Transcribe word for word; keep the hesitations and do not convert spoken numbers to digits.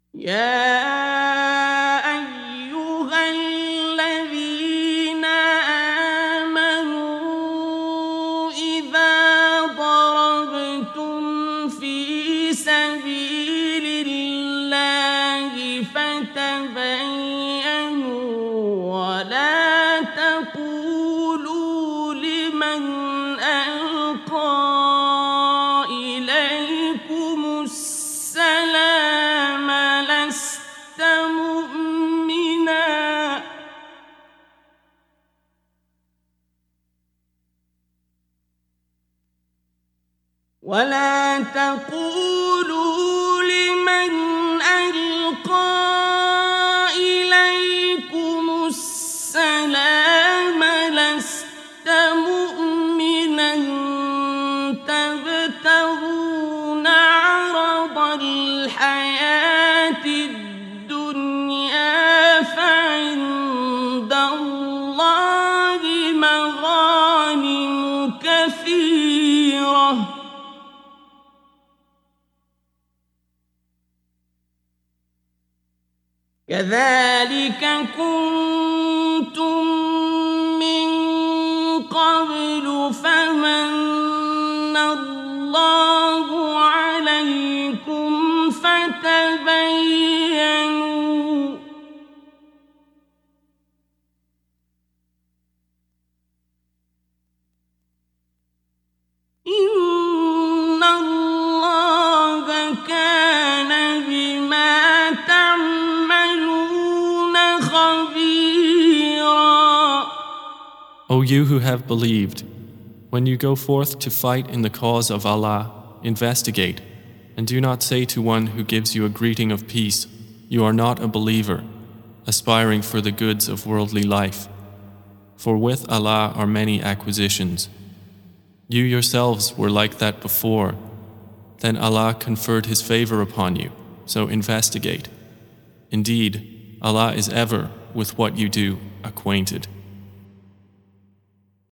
يا أيها الذين آمنوا إذا ضربتم في سبيل الله فتبينوا ولا تقولوا لمن ألقى إليكم السلام لست مؤمنا ولا تقولوا لمن ألقى إليكم السلام لست مؤمنا تبتغون عرض الحياة الدنيا فعند الله مغانم كثيرة كذلك كنتم من قبل فمن الله عليكم فتبينوا إن الله كان بما تعملون خبيرا. O you who have believed, when you go forth to fight in the cause of Allah, investigate, and do not say to one who gives you a greeting of peace, you are not a believer, aspiring for the goods of worldly life. For with Allah are many acquisitions. You yourselves were like that before. Then Allah conferred His favor upon you, so investigate. Indeed, Allah is ever with what you do acquainted.